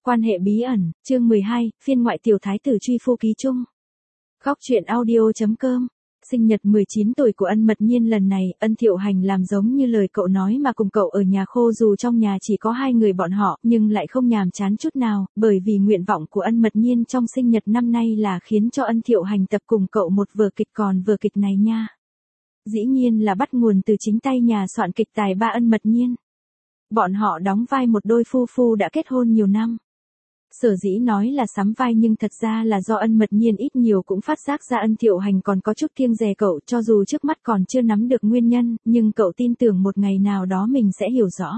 Quan hệ bí ẩn, chương 12, phiên ngoại tiểu thái tử truy phu ký chung. Góc truyện audio.com. Sinh nhật 19 tuổi của Ân Mật Nhiên lần này, Ân Thiệu Hành làm giống như lời cậu nói mà cùng cậu ở nhà khô, dù trong nhà chỉ có hai người bọn họ, nhưng lại không nhàm chán chút nào, bởi vì nguyện vọng của Ân Mật Nhiên trong sinh nhật năm nay là khiến cho Ân Thiệu Hành tập cùng cậu một vở kịch, còn vở kịch này nha, dĩ nhiên là bắt nguồn từ chính tay nhà soạn kịch tài ba Ân Mật Nhiên. Bọn họ đóng vai một đôi phu phu đã kết hôn nhiều năm. Sở dĩ nói là sắm vai nhưng thật ra là do Ân Mật Nhiên ít nhiều cũng phát giác ra Ân Thiệu Hành còn có chút kiêng dè cậu, cho dù trước mắt còn chưa nắm được nguyên nhân, nhưng cậu tin tưởng một ngày nào đó mình sẽ hiểu rõ.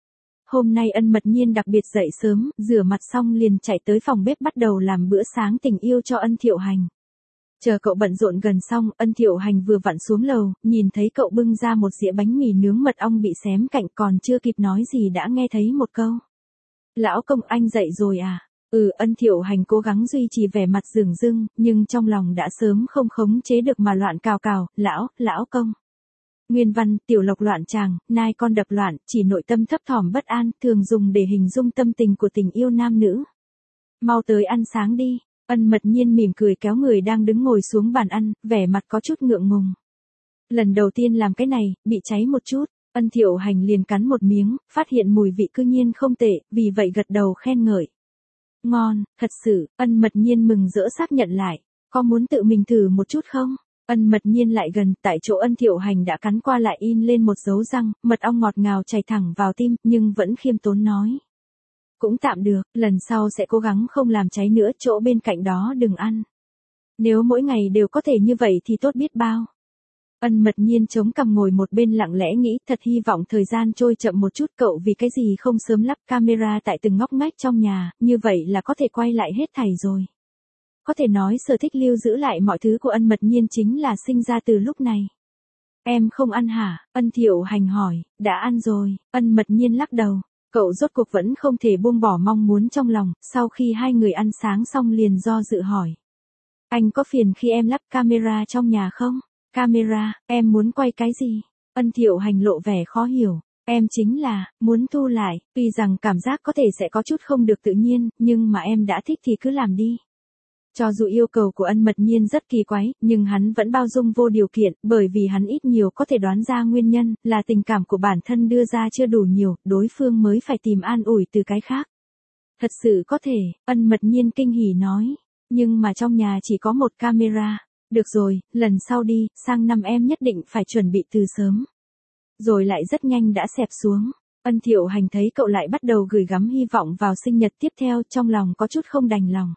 Hôm nay Ân Mật Nhiên đặc biệt dậy sớm, rửa mặt xong liền chạy tới phòng bếp bắt đầu làm bữa sáng tình yêu cho Ân Thiệu Hành. Chờ cậu bận rộn gần xong, Ân Thiệu Hành vừa vặn xuống lầu, nhìn thấy cậu bưng ra một dĩa bánh mì nướng mật ong bị xém cạnh, còn chưa kịp nói gì đã nghe thấy một câu: "Lão công, anh dậy rồi à?" Ân Thiệu Hành cố gắng duy trì vẻ mặt dửng dưng, nhưng trong lòng đã sớm không khống chế được mà loạn cào cào: Lão công." Nguyên văn: tiểu lộc loạn tràng, nai con đập loạn, chỉ nội tâm thấp thỏm bất an, thường dùng để hình dung tâm tình của tình yêu nam nữ. "Mau tới ăn sáng đi." Ân Mật Nhiên mỉm cười kéo người đang đứng ngồi xuống bàn ăn, vẻ mặt có chút ngượng ngùng. Lần đầu tiên làm cái này, bị cháy một chút. Ân Thiệu Hành liền cắn một miếng, phát hiện mùi vị cư nhiên không tệ, vì vậy gật đầu khen ngợi: "Ngon, thật sự." Ân Mật Nhiên mừng rỡ xác nhận lại: "Có muốn tự mình thử một chút không?" Ân Mật Nhiên lại gần, tại chỗ Ân Thiệu Hành đã cắn qua lại in lên một dấu răng, mật ong ngọt ngào chảy thẳng vào tim, nhưng vẫn khiêm tốn nói: "Cũng tạm được, lần sau sẽ cố gắng không làm cháy nữa, chỗ bên cạnh đó đừng ăn. Nếu mỗi ngày đều có thể như vậy thì tốt biết bao." Ân Mật Nhiên chống cằm ngồi một bên lặng lẽ nghĩ, thật hy vọng thời gian trôi chậm một chút, cậu vì cái gì không sớm lắp camera tại từng ngóc ngách trong nhà, như vậy là có thể quay lại hết thảy rồi. Có thể nói sở thích lưu giữ lại mọi thứ của Ân Mật Nhiên chính là sinh ra từ lúc này. "Em không ăn hả?" Ân Thiệu Hành hỏi. "Đã ăn rồi." Ân Mật Nhiên lắc đầu. Cậu rốt cuộc vẫn không thể buông bỏ mong muốn trong lòng, sau khi hai người ăn sáng xong liền do dự hỏi: "Anh có phiền khi em lắp camera trong nhà không?" "Camera, em muốn quay cái gì?" Ân Thiệu Hành lộ vẻ khó hiểu. "Em chính là, muốn thu lại, tuy rằng cảm giác có thể sẽ có chút không được tự nhiên, nhưng mà em đã thích thì cứ làm đi." Cho dù yêu cầu của Ân Mật Nhiên rất kỳ quái, nhưng hắn vẫn bao dung vô điều kiện, bởi vì hắn ít nhiều có thể đoán ra nguyên nhân, là tình cảm của bản thân đưa ra chưa đủ nhiều, đối phương mới phải tìm an ủi từ cái khác. "Thật sự có thể." Ân Mật Nhiên kinh hỉ nói. "Nhưng mà trong nhà chỉ có một camera." "Được rồi, lần sau đi, sang năm em nhất định phải chuẩn bị từ sớm." Rồi lại rất nhanh đã xẹp xuống. Ân Thiệu Hành thấy cậu lại bắt đầu gửi gắm hy vọng vào sinh nhật tiếp theo, trong lòng có chút không đành lòng.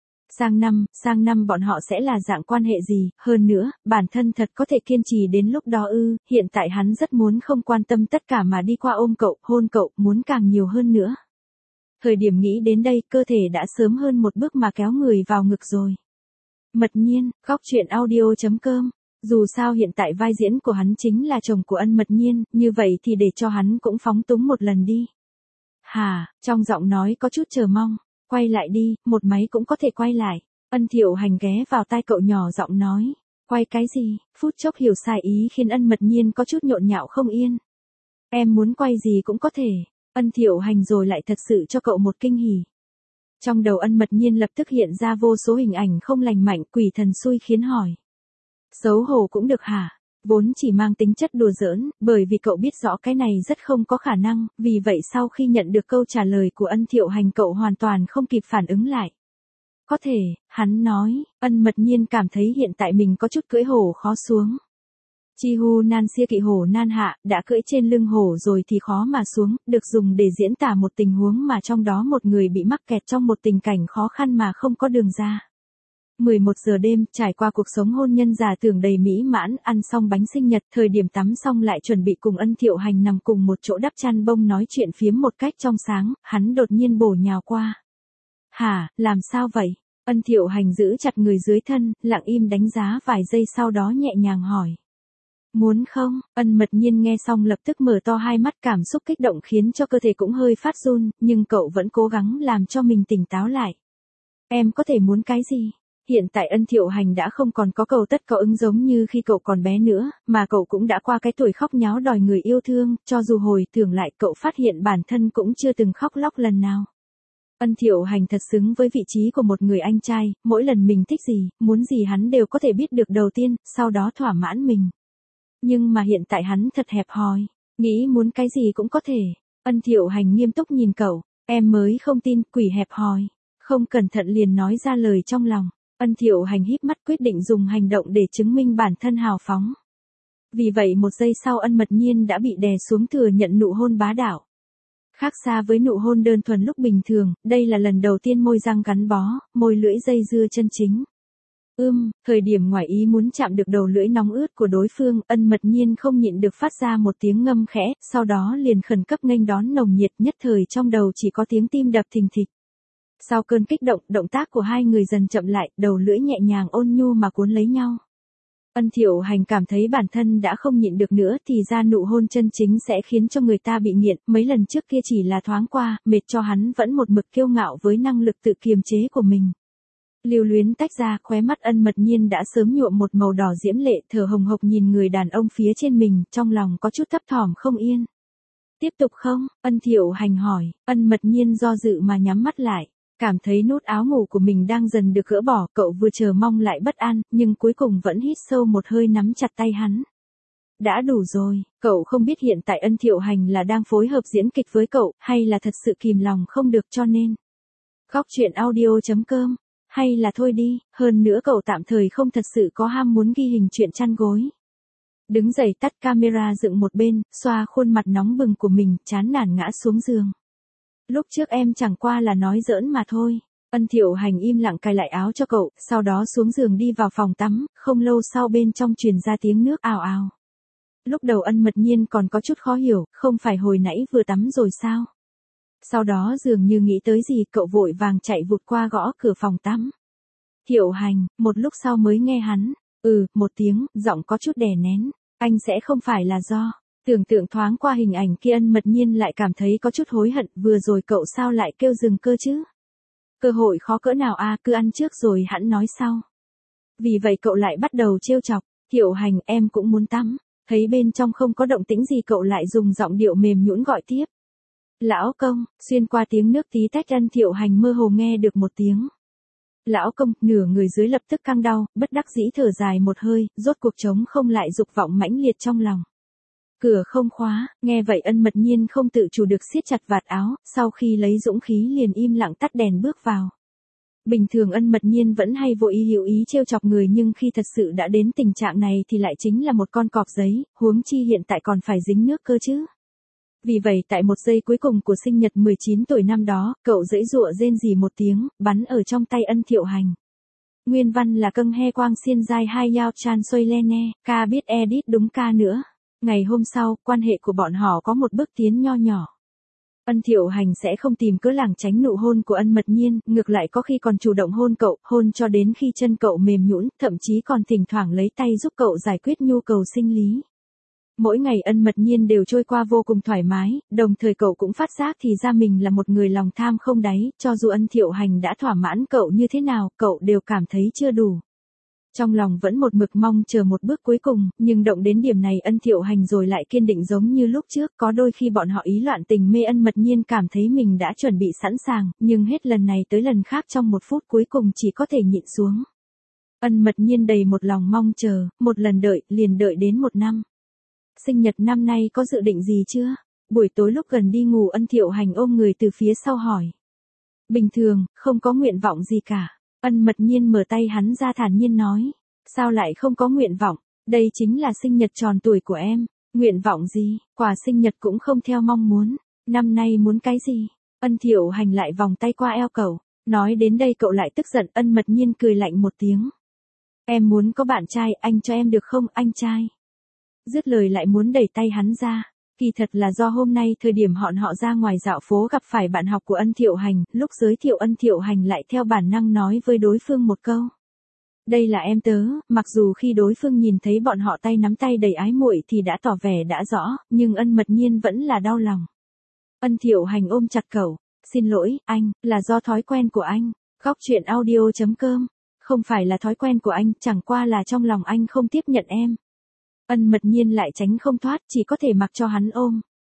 Sang năm bọn họ sẽ là dạng quan hệ gì, hơn nữa, bản thân thật có thể kiên trì đến lúc đó ư? Hiện tại hắn rất muốn không quan tâm tất cả mà đi qua ôm cậu, hôn cậu, muốn càng nhiều hơn nữa. Thời điểm nghĩ đến đây, cơ thể đã sớm hơn một bước mà kéo người vào ngực rồi. Mật Nhiên, góc truyện audio.com. Dù sao hiện tại vai diễn của hắn chính là chồng của Ân Mật Nhiên, như vậy thì để cho hắn cũng phóng túng một lần đi. "Hả?" Trong giọng nói có chút chờ mong. "Quay lại đi, một máy cũng có thể quay lại." Ân Thiệu Hành ghé vào tai cậu nhỏ giọng nói. "Quay cái gì?" Phút chốc hiểu sai ý khiến Ân Mật Nhiên có chút nhộn nhạo không yên. "Em muốn quay gì cũng có thể." Ân Thiệu Hành rồi lại thật sự cho cậu một kinh hỉ. Trong đầu Ân Mật Nhiên lập tức hiện ra vô số hình ảnh không lành mạnh, quỷ thần xui khiến hỏi: "Xấu hổ cũng được hả?" Vốn chỉ mang tính chất đùa giỡn, bởi vì cậu biết rõ cái này rất không có khả năng, vì vậy sau khi nhận được câu trả lời của Ân Thiệu Hành cậu hoàn toàn không kịp phản ứng lại. "Có thể." Hắn nói. Ân Mật Nhiên cảm thấy hiện tại mình có chút cưỡi hổ khó xuống. Chi hu nan xia kỵ hổ nan hạ, đã cưỡi trên lưng hổ rồi thì khó mà xuống, được dùng để diễn tả một tình huống mà trong đó một người bị mắc kẹt trong một tình cảnh khó khăn mà không có đường ra. 11 giờ đêm, trải qua cuộc sống hôn nhân giả tưởng đầy mỹ mãn, ăn xong bánh sinh nhật, thời điểm tắm xong lại chuẩn bị cùng Ân Thiệu Hành nằm cùng một chỗ đắp chăn bông nói chuyện phiếm một cách trong sáng, hắn đột nhiên bổ nhào qua. "Hả, làm sao vậy?" Ân Thiệu Hành giữ chặt người dưới thân, lặng im đánh giá vài giây sau đó nhẹ nhàng hỏi. "Muốn không?" Ân Mật Nhiên nghe xong lập tức mở to hai mắt, cảm xúc kích động khiến cho cơ thể cũng hơi phát run, nhưng cậu vẫn cố gắng làm cho mình tỉnh táo lại. "Em có thể muốn cái gì?" Hiện tại Ân Thiệu Hành đã không còn có cầu tất có ứng giống như khi cậu còn bé nữa, mà cậu cũng đã qua cái tuổi khóc nháo đòi người yêu thương, cho dù hồi tưởng lại cậu phát hiện bản thân cũng chưa từng khóc lóc lần nào. Ân Thiệu Hành thật xứng với vị trí của một người anh trai, mỗi lần mình thích gì, muốn gì hắn đều có thể biết được đầu tiên, sau đó thỏa mãn mình. Nhưng mà hiện tại hắn thật hẹp hòi, nghĩ muốn cái gì cũng có thể. Ân Thiệu Hành nghiêm túc nhìn cậu, em mới không tin, quỷ hẹp hòi. Không cẩn thận liền nói ra lời trong lòng. Ân Thiệu Hành híp mắt quyết định dùng hành động để chứng minh bản thân hào phóng. Vì vậy một giây sau Ân Mật Nhiên đã bị đè xuống thừa nhận nụ hôn bá đạo. Khác xa với nụ hôn đơn thuần lúc bình thường, đây là lần đầu tiên môi răng gắn bó, môi lưỡi dây dưa chân chính. Thời điểm ngoài ý muốn chạm được đầu lưỡi nóng ướt của đối phương, Ân Mật Nhiên không nhịn được phát ra một tiếng ngâm khẽ, sau đó liền khẩn cấp nghênh đón nồng nhiệt, nhất thời trong đầu chỉ có tiếng tim đập thình thịch. Sau cơn kích động, động tác của hai người dần chậm lại, đầu lưỡi nhẹ nhàng ôn nhu mà cuốn lấy nhau. Ân Thiệu Hành cảm thấy bản thân đã không nhịn được nữa, thì ra nụ hôn chân chính sẽ khiến cho người ta bị nghiện, mấy lần trước kia chỉ là thoáng qua, mệt cho hắn vẫn một mực kiêu ngạo với năng lực tự kiềm chế của mình. Lưu luyến tách ra, khóe mắt Ân Mật Nhiên đã sớm nhuộm một màu đỏ diễm lệ, thở hồng hộc nhìn người đàn ông phía trên mình, trong lòng có chút thấp thỏm không yên. Tiếp tục không? Ân Thiệu Hành hỏi. Ân Mật Nhiên do dự mà nhắm mắt lại. Cảm thấy nút áo ngủ của mình đang dần được gỡ bỏ, cậu vừa chờ mong lại bất an, nhưng cuối cùng vẫn hít sâu một hơi nắm chặt tay hắn. Đã đủ rồi, cậu không biết hiện tại Ân Thiệu Hành là đang phối hợp diễn kịch với cậu, hay là thật sự kìm lòng không được cho nên. Góc truyện audio.com, hay là thôi đi, hơn nữa cậu tạm thời không thật sự có ham muốn ghi hình chuyện chăn gối. Đứng dậy tắt camera dựng một bên, xoa khuôn mặt nóng bừng của mình, chán nản ngã xuống giường. Lúc trước em chẳng qua là nói giỡn mà thôi. Ân Thiệu Hành im lặng cài lại áo cho cậu, sau đó xuống giường đi vào phòng tắm, không lâu sau bên trong truyền ra tiếng nước ào ào. Lúc đầu Ân Mật Nhiên còn có chút khó hiểu, không phải hồi nãy vừa tắm rồi sao? Sau đó dường như nghĩ tới gì, cậu vội vàng chạy vụt qua gõ cửa phòng tắm. Thiệu Hành, một lúc sau mới nghe hắn, một tiếng, giọng có chút đè nén, anh sẽ không phải là do. Tưởng tượng thoáng qua hình ảnh kia Ân Mật Nhiên lại cảm thấy có chút hối hận, vừa rồi cậu sao lại kêu dừng cơ chứ? Cơ hội khó cỡ nào cứ ăn trước rồi hẵng nói sau. Vì vậy cậu lại bắt đầu trêu chọc, Thiệu Hành em cũng muốn tắm, thấy bên trong không có động tĩnh gì cậu lại dùng giọng điệu mềm nhũn gọi tiếp. Lão công, xuyên qua tiếng nước tí tách Ân Thiệu Hành mơ hồ nghe được một tiếng. Lão công, nửa người dưới lập tức căng đau, bất đắc dĩ thở dài một hơi, rốt cuộc chống không lại dục vọng mãnh liệt trong lòng. Cửa không khóa, nghe vậy Ân Mật Nhiên không tự chủ được siết chặt vạt áo, sau khi lấy dũng khí liền im lặng tắt đèn bước vào. Bình thường Ân Mật Nhiên vẫn hay vô ý hữu ý trêu chọc người nhưng khi thật sự đã đến tình trạng này thì lại chính là một con cọp giấy, huống chi hiện tại còn phải dính nước cơ chứ. Vì vậy tại một giây cuối cùng của sinh nhật 19 tuổi năm đó, cậu giãy giụa rên rỉ một tiếng, bắn ở trong tay Ân Thiệu Hành. Nguyên văn là Câng He Quang Xiên Giai Hai Yao Chan Xôi Le Ne, ca biết edit đúng ca nữa. Ngày hôm sau, quan hệ của bọn họ có một bước tiến nho nhỏ. Ân Thiệu Hành sẽ không tìm cớ lảng tránh nụ hôn của Ân Mật Nhiên, ngược lại có khi còn chủ động hôn cậu, hôn cho đến khi chân cậu mềm nhũn, thậm chí còn thỉnh thoảng lấy tay giúp cậu giải quyết nhu cầu sinh lý. Mỗi ngày Ân Mật Nhiên đều trôi qua vô cùng thoải mái, đồng thời cậu cũng phát giác thì ra mình là một người lòng tham không đáy, cho dù Ân Thiệu Hành đã thỏa mãn cậu như thế nào, cậu đều cảm thấy chưa đủ. Trong lòng vẫn một mực mong chờ một bước cuối cùng, nhưng động đến điểm này Ân Thiệu Hành rồi lại kiên định giống như lúc trước, có đôi khi bọn họ ý loạn tình mê. Ân Mật Nhiên cảm thấy mình đã chuẩn bị sẵn sàng, nhưng hết lần này tới lần khác trong một phút cuối cùng chỉ có thể nhịn xuống. Ân Mật Nhiên đầy một lòng mong chờ, một lần đợi, liền đợi đến một năm. Sinh nhật năm nay có dự định gì chưa? Buổi tối lúc gần đi ngủ Ân Thiệu Hành ôm người từ phía sau hỏi. Bình thường, không có nguyện vọng gì cả. Ân Mật Nhiên mở tay hắn ra thản nhiên nói. Sao lại không có nguyện vọng? Đây chính là sinh nhật tròn tuổi của em. Nguyện vọng gì? Quà sinh nhật cũng không theo mong muốn. Năm nay muốn cái gì? Ân Thiệu Hành lại vòng tay qua eo cậu. Nói đến đây cậu lại tức giận. Ân Mật Nhiên cười lạnh một tiếng. Em muốn có bạn trai, anh cho em được không, anh trai? Dứt lời lại muốn đẩy tay hắn ra. Kỳ thật là do hôm nay thời điểm họ ra ngoài dạo phố gặp phải bạn học của Ân Thiệu Hành, lúc giới thiệu Ân Thiệu Hành lại theo bản năng nói với đối phương một câu. Đây là em tớ, mặc dù khi đối phương nhìn thấy bọn họ tay nắm tay đầy ái muội thì đã tỏ vẻ đã rõ, nhưng Ân Mật Nhiên vẫn là đau lòng. Ân Thiệu Hành ôm chặt cậu, xin lỗi, anh, là do thói quen của anh. Góc truyện audio.com, không phải là thói quen của anh, chẳng qua là trong lòng anh không tiếp nhận em. Ân Mật Nhiên lại tránh không thoát, chỉ có thể mặc cho hắn ôm.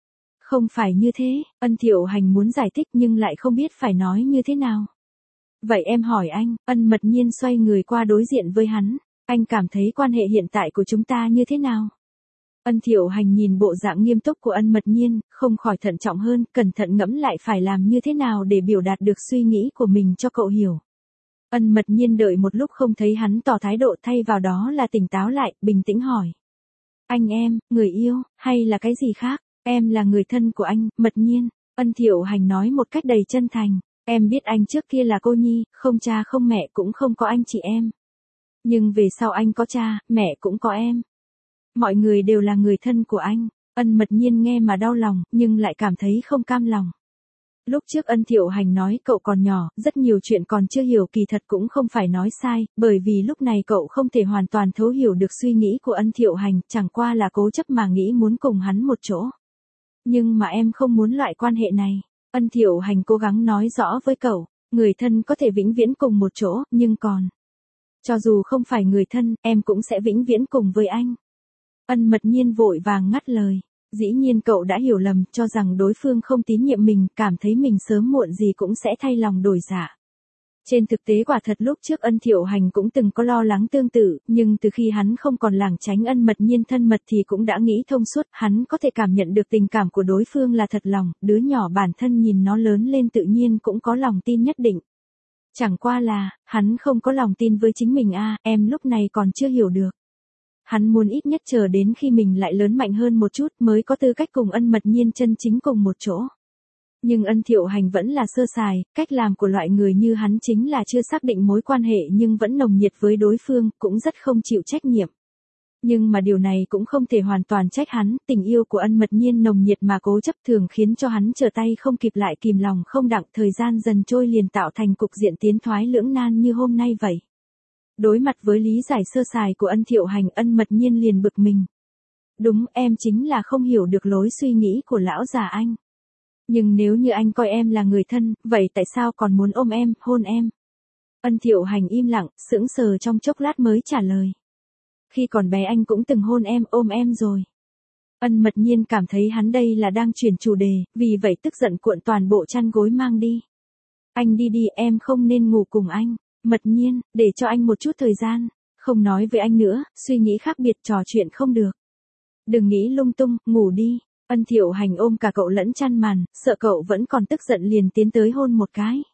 Không phải như thế, Ân Thiệu Hành muốn giải thích nhưng lại không biết phải nói như thế nào. Vậy em hỏi anh, Ân Mật Nhiên xoay người qua đối diện với hắn, anh cảm thấy quan hệ hiện tại của chúng ta như thế nào? Ân Thiệu Hành nhìn bộ dạng nghiêm túc của Ân Mật Nhiên, không khỏi thận trọng hơn, cẩn thận ngẫm lại phải làm như thế nào để biểu đạt được suy nghĩ của mình cho cậu hiểu. Ân Mật Nhiên đợi một lúc không thấy hắn tỏ thái độ, thay vào đó là tỉnh táo lại, bình tĩnh hỏi. Anh em, người yêu, hay là cái gì khác? Em là người thân của anh, Mật Nhiên. Ân Thiệu Hành nói một cách đầy chân thành. Em biết anh trước kia là cô nhi, không cha không mẹ cũng không có anh chị em. Nhưng về sau anh có cha, mẹ cũng có em. Mọi người đều là người thân của anh. Ân Mật Nhiên nghe mà đau lòng, nhưng lại cảm thấy không cam lòng. Lúc trước Ân Thiệu Hành nói cậu còn nhỏ, rất nhiều chuyện còn chưa hiểu, kỳ thật cũng không phải nói sai, bởi vì lúc này cậu không thể hoàn toàn thấu hiểu được suy nghĩ của Ân Thiệu Hành, chẳng qua là cố chấp mà nghĩ muốn cùng hắn một chỗ. Nhưng mà em không muốn loại quan hệ này. Ân Thiệu Hành cố gắng nói rõ với cậu, người thân có thể vĩnh viễn cùng một chỗ, nhưng còn. Cho dù không phải người thân, em cũng sẽ vĩnh viễn cùng với anh. Ân Mật Nhiên vội vàng ngắt lời. Dĩ nhiên cậu đã hiểu lầm, cho rằng đối phương không tín nhiệm mình, cảm thấy mình sớm muộn gì cũng sẽ thay lòng đổi dạ. Trên thực tế quả thật lúc trước Ân Thiệu Hành cũng từng có lo lắng tương tự, nhưng từ khi hắn không còn lảng tránh Ân Mật Nhiên thân mật thì cũng đã nghĩ thông suốt, hắn có thể cảm nhận được tình cảm của đối phương là thật lòng, đứa nhỏ bản thân nhìn nó lớn lên tự nhiên cũng có lòng tin nhất định. Chẳng qua là, hắn không có lòng tin với chính mình em lúc này còn chưa hiểu được. Hắn muốn ít nhất chờ đến khi mình lại lớn mạnh hơn một chút mới có tư cách cùng Ân Mật Nhiên chân chính cùng một chỗ. Nhưng Ân Thiệu Hành vẫn là sơ sài, cách làm của loại người như hắn chính là chưa xác định mối quan hệ nhưng vẫn nồng nhiệt với đối phương, cũng rất không chịu trách nhiệm. Nhưng mà điều này cũng không thể hoàn toàn trách hắn, tình yêu của Ân Mật Nhiên nồng nhiệt mà cố chấp thường khiến cho hắn trở tay không kịp lại kìm lòng không đặng, thời gian dần trôi liền tạo thành cục diện tiến thoái lưỡng nan như hôm nay vậy. Đối mặt với lý giải sơ sài của Ân Thiệu Hành, Ân Mật Nhiên liền bực mình. Đúng, em chính là không hiểu được lối suy nghĩ của lão già anh. Nhưng nếu như anh coi em là người thân, vậy tại sao còn muốn ôm em, hôn em? Ân Thiệu Hành im lặng, sững sờ trong chốc lát mới trả lời. Khi còn bé anh cũng từng hôn em, ôm em rồi. Ân Mật Nhiên cảm thấy hắn đây là đang chuyển chủ đề, vì vậy tức giận cuộn toàn bộ chăn gối mang đi. Anh đi đi, em không nên ngủ cùng anh. Mật Nhiên, để cho anh một chút thời gian. Không nói với anh nữa, suy nghĩ khác biệt, trò chuyện không được. Đừng nghĩ lung tung, ngủ đi. Ân Thiệu Hành ôm cả cậu lẫn chăn màn, sợ cậu vẫn còn tức giận liền tiến tới hôn một cái.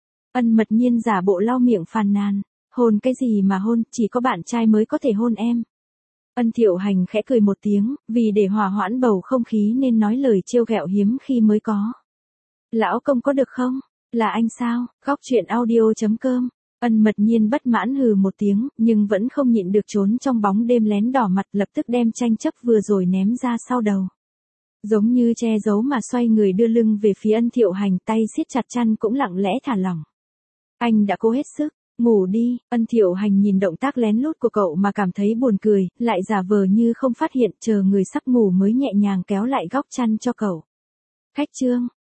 Ân Mật Nhiên giả bộ lau miệng phàn nàn. Hôn cái gì mà hôn, chỉ có bạn trai mới có thể hôn em. Ân Thiệu Hành khẽ cười một tiếng, vì để hòa hoãn bầu không khí nên nói lời trêu ghẹo hiếm khi mới có. Lão công có được không? Là anh sao? Góc chuyện audio.com. Ân Mật Nhiên bất mãn hừ một tiếng, nhưng vẫn không nhịn được trốn trong bóng đêm lén đỏ mặt, lập tức đem tranh chấp vừa rồi ném ra sau đầu. Giống như che giấu mà xoay người đưa lưng về phía Ân Thiệu Hành, tay siết chặt chăn cũng lặng lẽ thả lỏng. Anh đã cố hết sức, ngủ đi. Ân Thiệu Hành nhìn động tác lén lút của cậu mà cảm thấy buồn cười, lại giả vờ như không phát hiện, chờ người sắp ngủ mới nhẹ nhàng kéo lại góc chăn cho cậu. Khách trương,